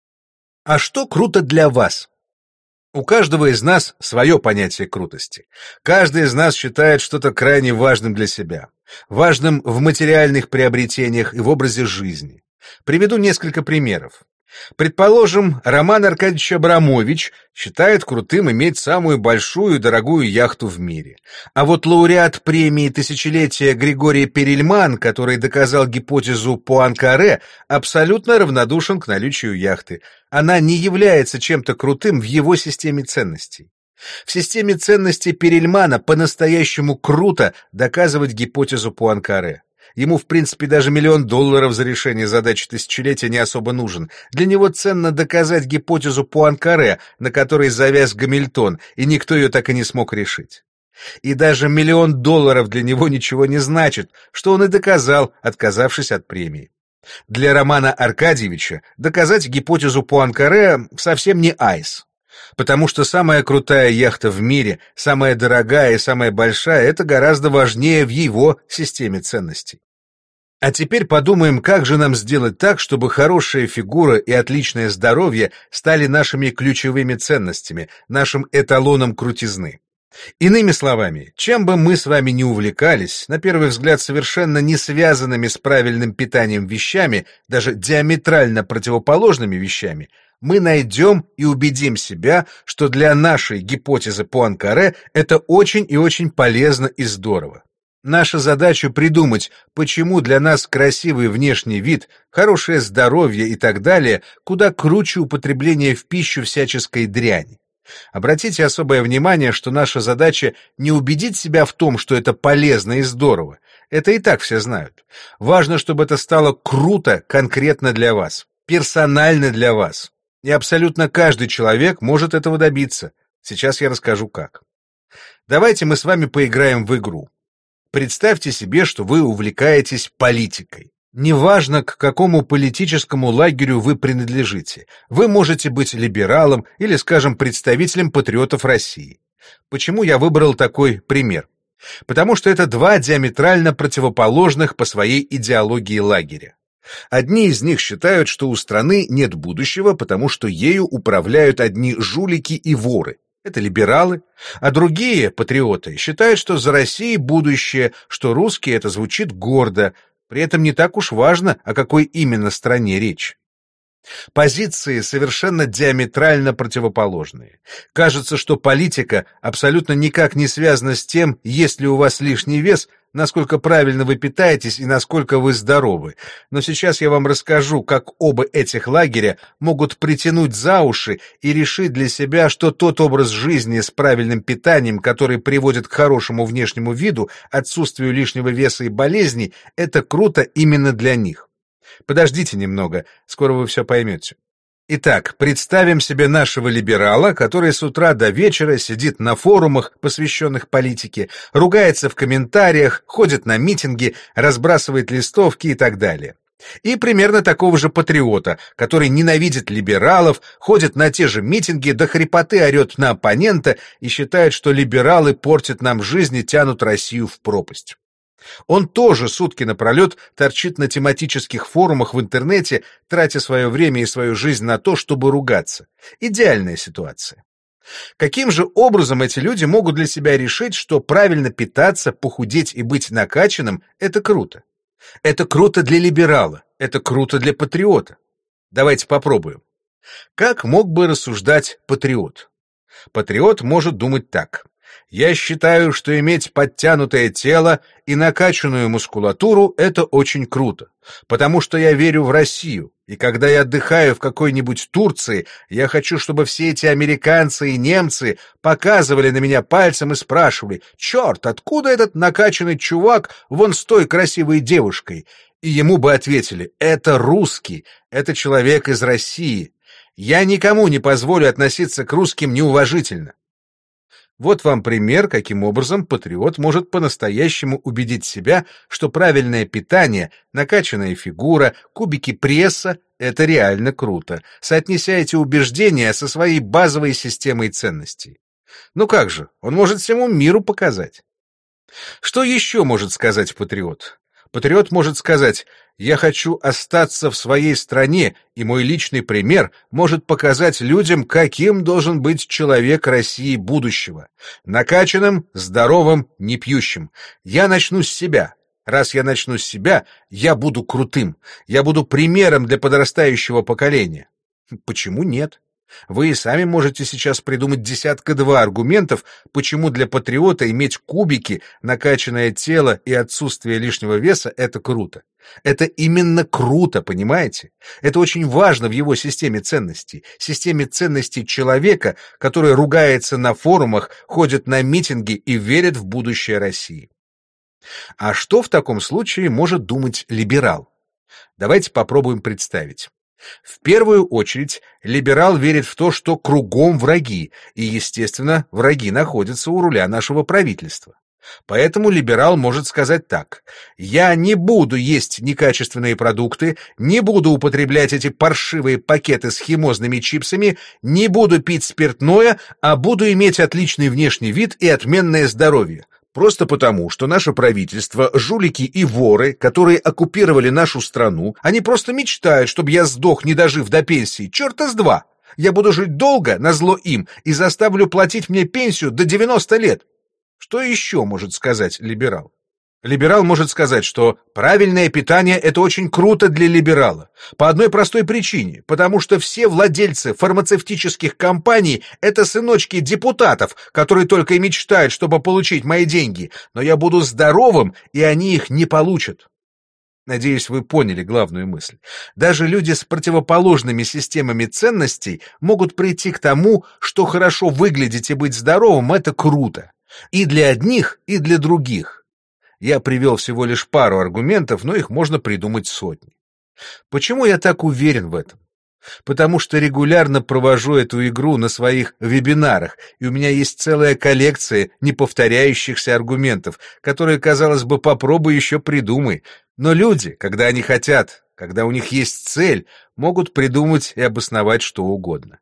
А что круто для вас? У каждого из нас свое понятие крутости. Каждый из нас считает что-то крайне важным для себя. Важным в материальных приобретениях и в образе жизни. Приведу несколько примеров. Предположим, Роман Аркадьевич Абрамович считает крутым иметь самую большую и дорогую яхту в мире. А вот лауреат премии тысячелетия Григорий Перельман, который доказал гипотезу Пуанкаре, абсолютно равнодушен к наличию яхты. Она не является чем-то крутым в его системе ценностей. В системе ценностей Перельмана по-настоящему круто доказывать гипотезу Пуанкаре. Ему, в принципе, даже $1 миллион за решение задачи тысячелетия не особо нужен. Для него ценно доказать гипотезу Пуанкаре, на которой завяз Гамильтон, и никто ее так и не смог решить. И даже $1 миллион для него ничего не значит, что он и доказал, отказавшись от премии. Для Романа Аркадьевича доказать гипотезу Пуанкаре совсем не айс. Потому что самая крутая яхта в мире, самая дорогая и самая большая — это гораздо важнее в его системе ценностей. А теперь подумаем, как же нам сделать так, чтобы хорошая фигура и отличное здоровье стали нашими ключевыми ценностями, нашим эталоном крутизны. Иными словами, чем бы мы с вами ни увлекались, на первый взгляд совершенно не связанными с правильным питанием вещами, даже диаметрально противоположными вещами, мы найдем и убедим себя, что для нашей гипотезы Пуанкаре это очень и очень полезно и здорово. Наша задача придумать, почему для нас красивый внешний вид, хорошее здоровье и так далее куда круче употребления в пищу всяческой дряни. Обратите особое внимание, что наша задача не убедить себя в том, что это полезно и здорово. Это и так все знают. Важно, чтобы это стало круто конкретно для вас, персонально для вас. И абсолютно каждый человек может этого добиться. Сейчас я расскажу как. Давайте мы с вами поиграем в игру. Представьте себе, что вы увлекаетесь политикой. Неважно, к какому политическому лагерю вы принадлежите. Вы можете быть либералом или, скажем, представителем патриотов России. Почему я выбрал такой пример? Потому что это два диаметрально противоположных по своей идеологии лагеря. Одни из них считают, что у страны нет будущего, потому что ею управляют одни жулики и воры. Это либералы. А другие, патриоты, считают, что за Россией будущее, что русские это звучит гордо. При этом не так уж важно, о какой именно стране речь. Позиции совершенно диаметрально противоположные. Кажется, что политика абсолютно никак не связана с тем, есть ли у вас лишний вес, насколько правильно вы питаетесь и насколько вы здоровы. Но сейчас я вам расскажу, как оба этих лагеря могут притянуть за уши и решить для себя, что тот образ жизни с правильным питанием, который приводит к хорошему внешнему виду, отсутствию лишнего веса и болезней, это круто именно для них. Подождите немного, скоро вы все поймете. Итак, представим себе нашего либерала, который с утра до вечера сидит на форумах, посвященных политике, ругается в комментариях, ходит на митинги, разбрасывает листовки и так далее. И примерно такого же патриота, который ненавидит либералов, ходит на те же митинги, до хрипоты орет на оппонента и считает, что либералы портят нам жизнь и тянут Россию в пропасть. Он тоже сутки напролет торчит на тематических форумах в интернете, тратя свое время и свою жизнь на то, чтобы ругаться. Идеальная ситуация. Каким же образом эти люди могут для себя решить, что правильно питаться, похудеть и быть накачанным – это круто? Это круто для либерала, это круто для патриота. Давайте попробуем. Как мог бы рассуждать патриот? Патриот может думать так. Я считаю, что иметь подтянутое тело и накачанную мускулатуру – это очень круто, потому что я верю в Россию, и когда я отдыхаю в какой-нибудь Турции, я хочу, чтобы все эти американцы и немцы показывали на меня пальцем и спрашивали: «Черт, откуда этот накачанный чувак вон с той красивой девушкой?» И ему бы ответили: «Это русский, это человек из России. Я никому не позволю относиться к русским неуважительно». Вот вам пример, каким образом патриот может по-настоящему убедить себя, что правильное питание, накачанная фигура, кубики пресса – это реально круто, соотнеся эти убеждения со своей базовой системой ценностей. Ну как же, он может всему миру показать. Что еще может сказать патриот? Патриот может сказать: «Я хочу остаться в своей стране, и мой личный пример может показать людям, каким должен быть человек России будущего. Накачанным, здоровым, не пьющим. Я начну с себя. Раз я начну с себя, я буду крутым. Я буду примером для подрастающего поколения». Почему нет? Вы и сами можете сейчас придумать десятка-два аргументов, почему для патриота иметь кубики, накачанное тело и отсутствие лишнего веса – это круто. Это именно круто, понимаете? Это очень важно в его системе ценностей человека, который ругается на форумах, ходит на митинги и верит в будущее России. А что в таком случае может думать либерал? Давайте попробуем представить. В первую очередь, либерал верит в то, что кругом враги, и, естественно, враги находятся у руля нашего правительства. Поэтому либерал может сказать так: «Я не буду есть некачественные продукты, не буду употреблять эти паршивые пакеты с химозными чипсами, не буду пить спиртное, а буду иметь отличный внешний вид и отменное здоровье. Просто потому, что наше правительство, жулики и воры, которые оккупировали нашу страну, они просто мечтают, чтобы я сдох, не дожив до пенсии, черта с два. Я буду жить долго, назло им, и заставлю платить мне пенсию до 90 лет». Что еще может сказать либерал? Либерал может сказать, что правильное питание – это очень круто для либерала. По одной простой причине, потому что все владельцы фармацевтических компаний – это сыночки депутатов, которые только и мечтают, чтобы получить мои деньги, но я буду здоровым, и они их не получат. Надеюсь, вы поняли главную мысль. Даже люди с противоположными системами ценностей могут прийти к тому, что хорошо выглядеть и быть здоровым – это круто. И для одних, и для других. Я привел всего лишь пару аргументов, но их можно придумать сотни. Почему я так уверен в этом? Потому что регулярно провожу эту игру на своих вебинарах, и у меня есть целая коллекция неповторяющихся аргументов, которые, казалось бы, попробуй еще придумай. Но люди, когда они хотят, когда у них есть цель, могут придумать и обосновать что угодно.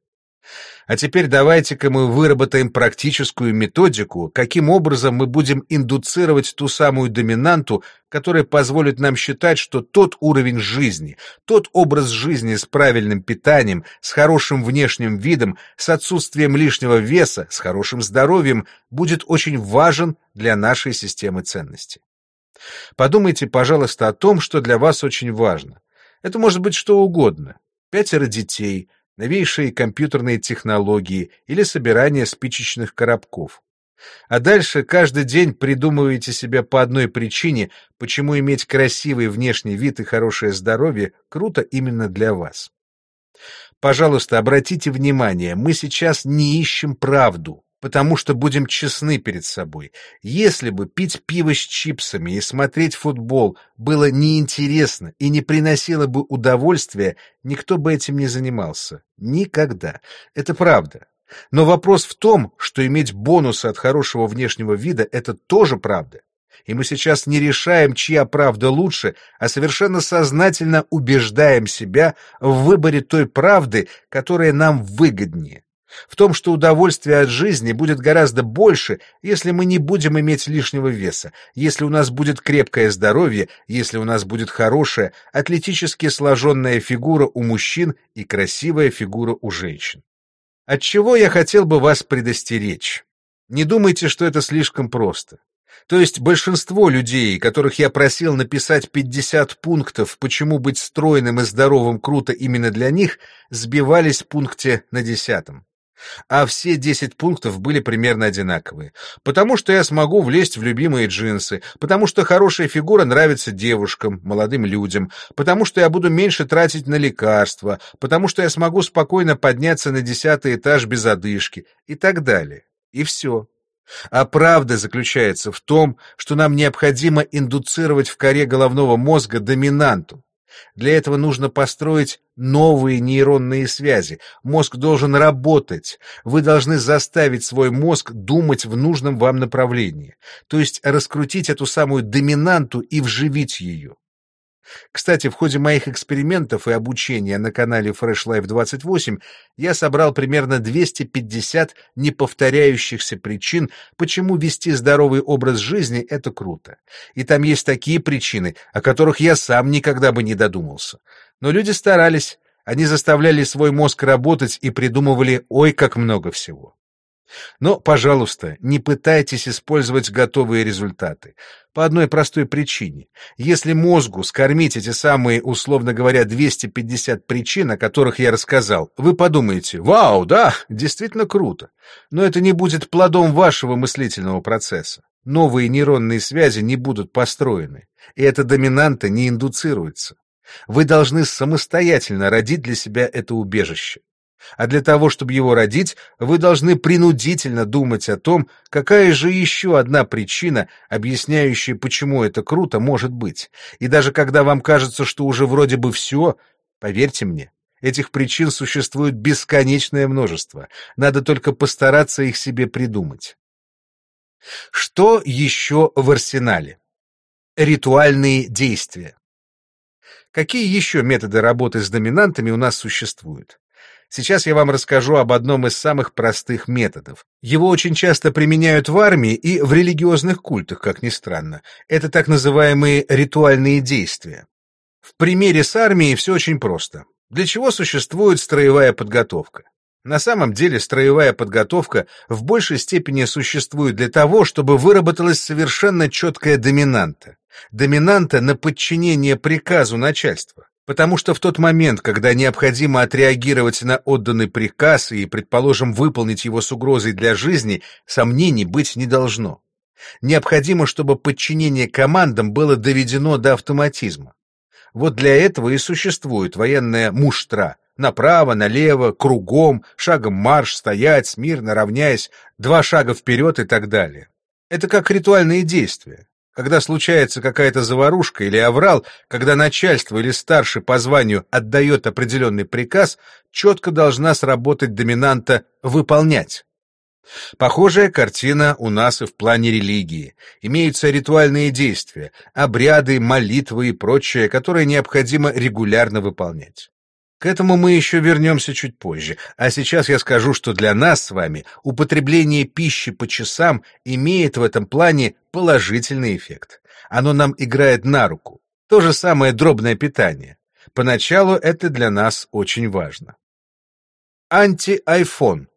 А теперь давайте-ка мы выработаем практическую методику, каким образом мы будем индуцировать ту самую доминанту, которая позволит нам считать, что тот уровень жизни, тот образ жизни с правильным питанием, с хорошим внешним видом, с отсутствием лишнего веса, с хорошим здоровьем будет очень важен для нашей системы ценностей. Подумайте, пожалуйста, о том, что для вас очень важно. Это может быть что угодно. 5 детей, новейшие компьютерные технологии или собирание спичечных коробков. А дальше каждый день придумываете себе по одной причине, почему иметь красивый внешний вид и хорошее здоровье круто именно для вас. Пожалуйста, обратите внимание, мы сейчас не ищем правду, потому что будем честны перед собой. Если бы пить пиво с чипсами и смотреть футбол было неинтересно и не приносило бы удовольствия, никто бы этим не занимался. Никогда. Это правда. Но вопрос в том, что иметь бонусы от хорошего внешнего вида — это тоже правда. И мы сейчас не решаем, чья правда лучше, а совершенно сознательно убеждаем себя в выборе той правды, которая нам выгоднее. В том, что удовольствие от жизни будет гораздо больше, если мы не будем иметь лишнего веса, если у нас будет крепкое здоровье, если у нас будет хорошая, атлетически сложенная фигура у мужчин и красивая фигура у женщин. От чего я хотел бы вас предостеречь? Не думайте, что это слишком просто. То есть большинство людей, которых я просил написать 50 пунктов, почему быть стройным и здоровым круто именно для них, сбивались в пункте на 10-м. А все 10 пунктов были примерно одинаковые. Потому что я смогу влезть в любимые джинсы, потому что хорошая фигура нравится девушкам, молодым людям, потому что я буду меньше тратить на лекарства, потому что я смогу спокойно подняться на 10-й этаж без одышки и так далее. И все. А правда заключается в том, что нам необходимо индуцировать в коре головного мозга доминанту. Для этого нужно построить новые нейронные связи. Мозг должен работать. Вы должны заставить свой мозг думать в нужном вам направлении. То есть раскрутить эту самую доминанту и вживить ее. Кстати, в ходе моих экспериментов и обучения на канале Fresh Life 28 я собрал примерно 250 неповторяющихся причин, почему вести здоровый образ жизни — это круто. И там есть такие причины, о которых я сам никогда бы не додумался. Но люди старались, они заставляли свой мозг работать и придумывали ой как много всего. Но, пожалуйста, не пытайтесь использовать готовые результаты. По одной простой причине. Если мозгу скормить эти самые, условно говоря, 250 причин, о которых я рассказал, вы подумаете: «Вау, да, действительно круто». Но это не будет плодом вашего мыслительного процесса. Новые нейронные связи не будут построены, и эта доминанта не индуцируется. Вы должны самостоятельно родить для себя это убежище. А для того, чтобы его родить, вы должны принудительно думать о том, какая же еще одна причина, объясняющая, почему это круто, может быть. И даже когда вам кажется, что уже вроде бы все, поверьте мне, этих причин существует бесконечное множество. Надо только постараться их себе придумать. Что еще в арсенале? Ритуальные действия. Какие еще методы работы с доминантами у нас существуют? Сейчас я вам расскажу об одном из самых простых методов. Его очень часто применяют в армии и в религиозных культах, как ни странно. Это так называемые ритуальные действия. В примере с армией все очень просто. Для чего существует строевая подготовка? На самом деле строевая подготовка в большей степени существует для того, чтобы выработалась совершенно четкая доминанта. Доминанта на подчинение приказу начальства. Потому что в тот момент, когда необходимо отреагировать на отданный приказ и, предположим, выполнить его с угрозой для жизни, сомнений быть не должно. Необходимо, чтобы подчинение командам было доведено до автоматизма. Вот для этого и существует военная муштра. Направо, налево, кругом, шагом марш, стоять, смирно, равняясь, 2 шага вперед и так далее. Это как ритуальные действия. Когда случается какая-то заварушка или аврал, когда начальство или старший по званию отдает определенный приказ, четко должна сработать доминанта «выполнять». Похожая картина у нас и в плане религии. Имеются ритуальные действия, обряды, молитвы и прочее, которые необходимо регулярно выполнять. К этому мы еще вернемся чуть позже, а сейчас я скажу, что для нас с вами употребление пищи по часам имеет в этом плане положительный эффект. Оно нам играет на руку. То же самое дробное питание. Поначалу это для нас очень важно. Анти-айфон.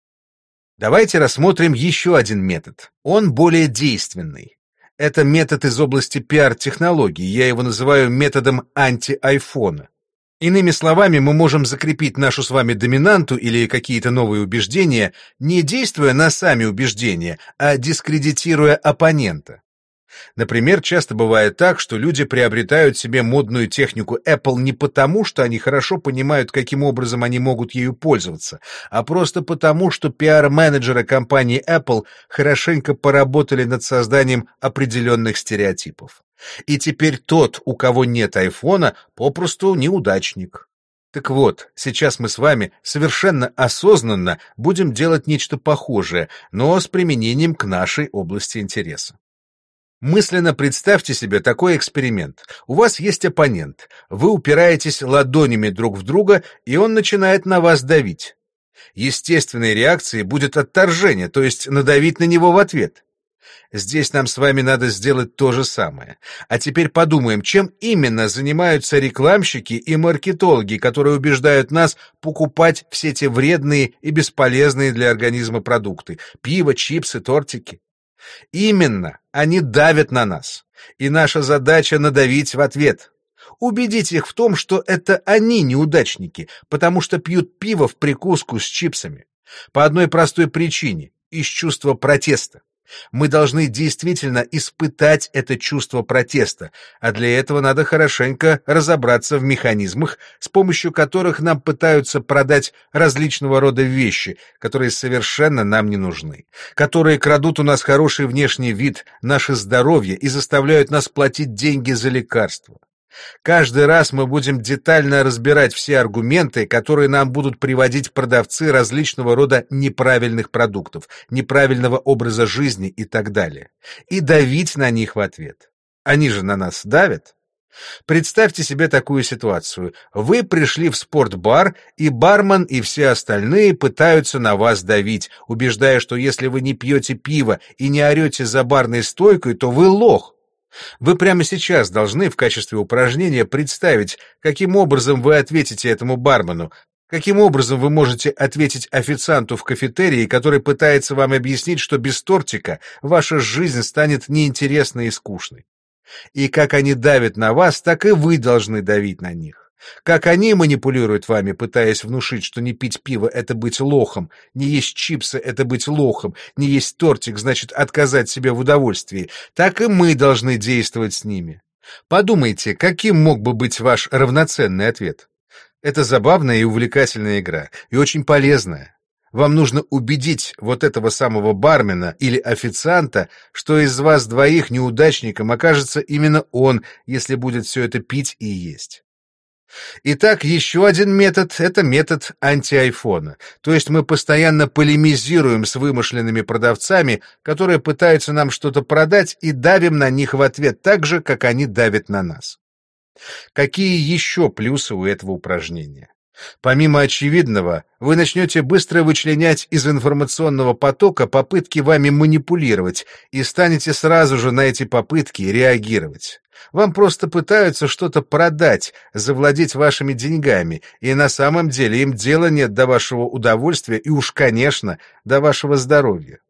Давайте рассмотрим еще один метод. Он более действенный. Это метод из области пиар-технологий, я его называю методом анти-айфона. Иными словами, мы можем закрепить нашу с вами доминанту или какие-то новые убеждения, не действуя на сами убеждения, а дискредитируя оппонента. Например, часто бывает так, что люди приобретают себе модную технику Apple не потому, что они хорошо понимают, каким образом они могут ею пользоваться, а просто потому, что пиар-менеджеры компании Apple хорошенько поработали над созданием определенных стереотипов. И теперь тот, у кого нет айфона, попросту неудачник. Так вот, сейчас мы с вами совершенно осознанно будем делать нечто похожее, но с применением к нашей области интереса. Мысленно представьте себе такой эксперимент. У вас есть оппонент, вы упираетесь ладонями друг в друга, и он начинает на вас давить. Естественной реакцией будет отторжение, то есть надавить на него в ответ. Здесь нам с вами надо сделать то же самое. А теперь подумаем, чем именно занимаются рекламщики и маркетологи, которые убеждают нас покупать все те вредные и бесполезные для организма продукты – пиво, чипсы, тортики. Именно, они давят на нас, и наша задача надавить в ответ. Убедить их в том, что это они неудачники, потому что пьют пиво в прикуску с чипсами. По одной простой причине – из чувства протеста. Мы должны действительно испытать это чувство протеста, а для этого надо хорошенько разобраться в механизмах, с помощью которых нам пытаются продать различного рода вещи, которые совершенно нам не нужны, которые крадут у нас хороший внешний вид, наше здоровье и заставляют нас платить деньги за лекарства. Каждый раз мы будем детально разбирать все аргументы, которые нам будут приводить продавцы различного рода неправильных продуктов, неправильного образа жизни и так далее, и давить на них в ответ. Они же на нас давят. Представьте себе такую ситуацию. Вы пришли в спортбар, и бармен и все остальные пытаются на вас давить, убеждая, что если вы не пьете пиво и не орете за барной стойкой, то вы лох. Вы прямо сейчас должны в качестве упражнения представить, каким образом вы ответите этому бармену, каким образом вы можете ответить официанту в кафетерии, который пытается вам объяснить, что без тортика ваша жизнь станет неинтересной и скучной. И как они давят на вас, так и вы должны давить на них. Как они манипулируют вами, пытаясь внушить, что не пить пиво — это быть лохом, не есть чипсы — это быть лохом, не есть тортик — значит отказать себе в удовольствии, так и мы должны действовать с ними. Подумайте, каким мог бы быть ваш равноценный ответ? Это забавная и увлекательная игра, и очень полезная. Вам нужно убедить вот этого самого бармена или официанта, что из вас двоих неудачником окажется именно он, если будет все это пить и есть. Итак, еще один метод — это метод анти-айфона, то есть мы постоянно полемизируем с вымышленными продавцами, которые пытаются нам что-то продать, и давим на них в ответ так же, как они давят на нас. Какие еще плюсы у этого упражнения? Помимо очевидного, вы начнете быстро вычленять из информационного потока попытки вами манипулировать и станете сразу же на эти попытки реагировать. Вам просто пытаются что-то продать, завладеть вашими деньгами, и на самом деле им дела нет до вашего удовольствия и уж, конечно, до вашего здоровья.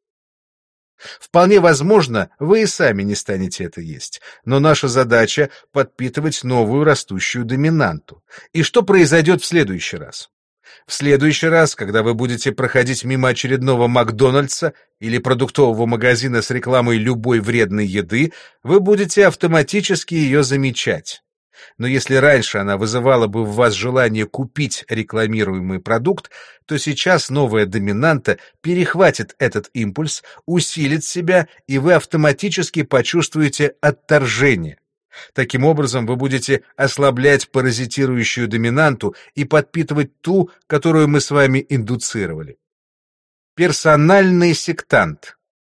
Вполне возможно, вы и сами не станете это есть, но наша задача — подпитывать новую растущую доминанту. И что произойдет в следующий раз? В следующий раз, когда вы будете проходить мимо очередного Макдональдса или продуктового магазина с рекламой любой вредной еды, вы будете автоматически ее замечать. Но если раньше она вызывала бы в вас желание купить рекламируемый продукт, то сейчас новая доминанта перехватит этот импульс, усилит себя, и вы автоматически почувствуете отторжение. Таким образом, вы будете ослаблять паразитирующую доминанту и подпитывать ту, которую мы с вами индуцировали. Персональный сектант.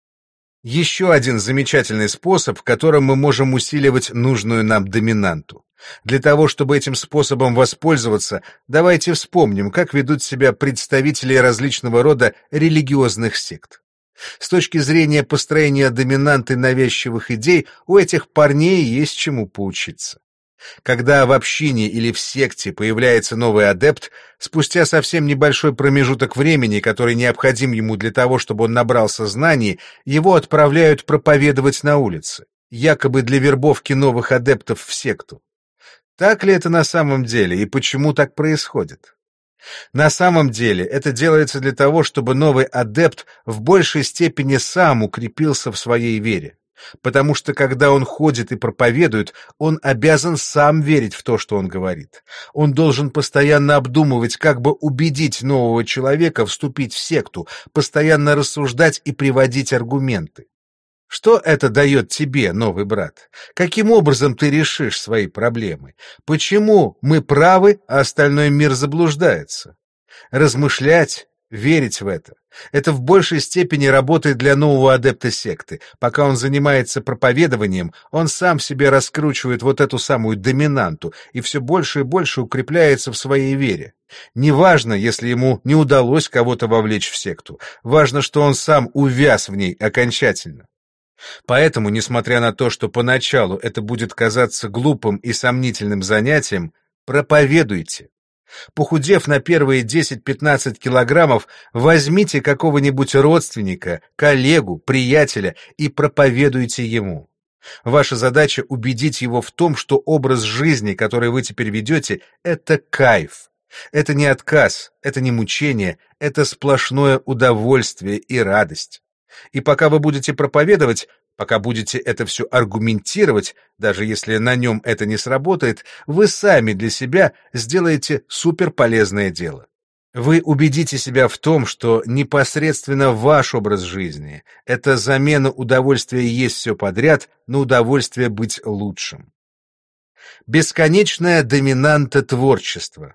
Еще один замечательный способ, которым мы можем усиливать нужную нам доминанту. Для того, чтобы этим способом воспользоваться, давайте вспомним, как ведут себя представители различного рода религиозных сект. С точки зрения построения доминанты навязчивых идей, у этих парней есть чему поучиться. Когда в общине или в секте появляется новый адепт, спустя совсем небольшой промежуток времени, который необходим ему для того, чтобы он набрался знаний, его отправляют проповедовать на улице, якобы для вербовки новых адептов в секту. Так ли это на самом деле и почему так происходит? На самом деле это делается для того, чтобы новый адепт в большей степени сам укрепился в своей вере. Потому что когда он ходит и проповедует, он обязан сам верить в то, что он говорит. Он должен постоянно обдумывать, как бы убедить нового человека вступить в секту, постоянно рассуждать и приводить аргументы. Что это дает тебе, новый брат? Каким образом ты решишь свои проблемы? Почему мы правы, а остальной мир заблуждается? Размышлять, верить в это. Это в большей степени работает для нового адепта секты. Пока он занимается проповедованием, он сам себе раскручивает вот эту самую доминанту и все больше и больше укрепляется в своей вере. Неважно, если ему не удалось кого-то вовлечь в секту. Важно, что он сам увяз в ней окончательно. Поэтому, несмотря на то, что поначалу это будет казаться глупым и сомнительным занятием, проповедуйте. Похудев на первые 10-15 килограммов, возьмите какого-нибудь родственника, коллегу, приятеля и проповедуйте ему. Ваша задача убедить его в том, что образ жизни, который вы теперь ведете, это кайф. Это не отказ, это не мучение, это сплошное удовольствие и радость. И пока вы будете проповедовать, пока будете это все аргументировать, даже если на нем это не сработает, вы сами для себя сделаете суперполезное дело. Вы убедите себя в том, что непосредственно ваш образ жизни — это замена удовольствия есть все подряд на удовольствие быть лучшим. Бесконечная доминанта творчества.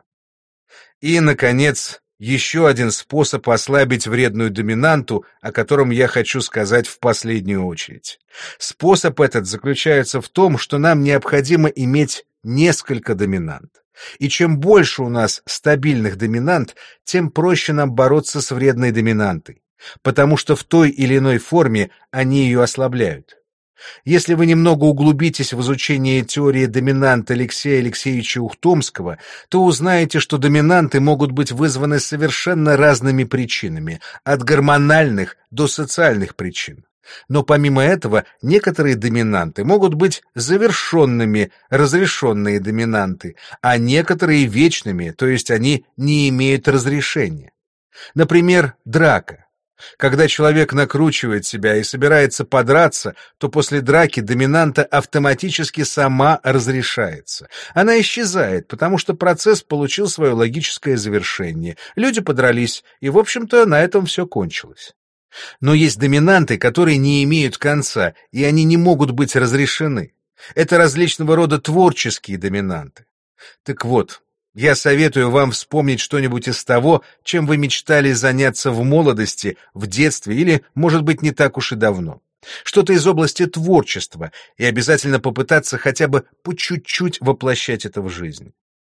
И, наконец, еще один способ ослабить вредную доминанту, о котором я хочу сказать в последнюю очередь. Способ этот заключается в том, что нам необходимо иметь несколько доминант. И чем больше у нас стабильных доминант, тем проще нам бороться с вредной доминантой, потому что в той или иной форме они ее ослабляют. Если вы немного углубитесь в изучение теории доминант Алексея Алексеевича Ухтомского, то узнаете, что доминанты могут быть вызваны совершенно разными причинами, от гормональных до социальных причин. Но помимо этого, некоторые доминанты могут быть завершенными, разрешенные доминанты, а некоторые вечными, то есть они не имеют разрешения. Например, драка. Когда человек накручивает себя и собирается подраться, то после драки доминанта автоматически сама разрешается. Она исчезает, потому что процесс получил свое логическое завершение. Люди подрались, и, в общем-то, на этом все кончилось. Но есть доминанты, которые не имеют конца, и они не могут быть разрешены. Это различного рода творческие доминанты. Так вот, я советую вам вспомнить что-нибудь из того, чем вы мечтали заняться в молодости, в детстве или, может быть, не так уж и давно. Что-то из области творчества, и обязательно попытаться хотя бы по чуть-чуть воплощать это в жизнь.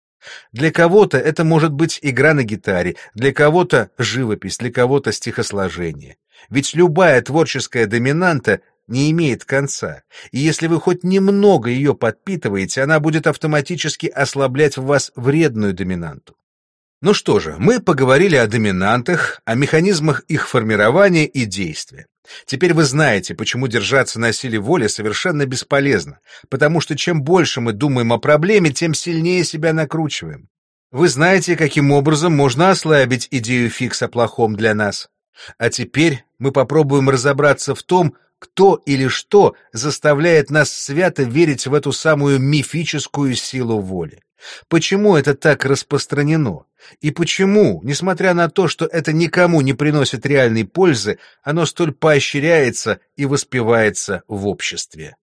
Для кого-то это может быть игра на гитаре, для кого-то живопись, для кого-то стихосложение. Ведь любая творческая доминанта не имеет конца, и если вы хоть немного ее подпитываете, она будет автоматически ослаблять в вас вредную доминанту. Ну что же, мы поговорили о доминантах, о механизмах их формирования и действия. Теперь вы знаете, почему держаться на силе воли совершенно бесполезно, потому что чем больше мы думаем о проблеме, тем сильнее себя накручиваем. Вы знаете, каким образом можно ослабить идею фикс о плохом для нас. А теперь мы попробуем разобраться в том, Кто или что заставляет нас свято верить в эту самую мифическую силу воли? Почему это так распространено? И почему, несмотря на то, что это никому не приносит реальной пользы, оно столь поощряется и воспевается в обществе?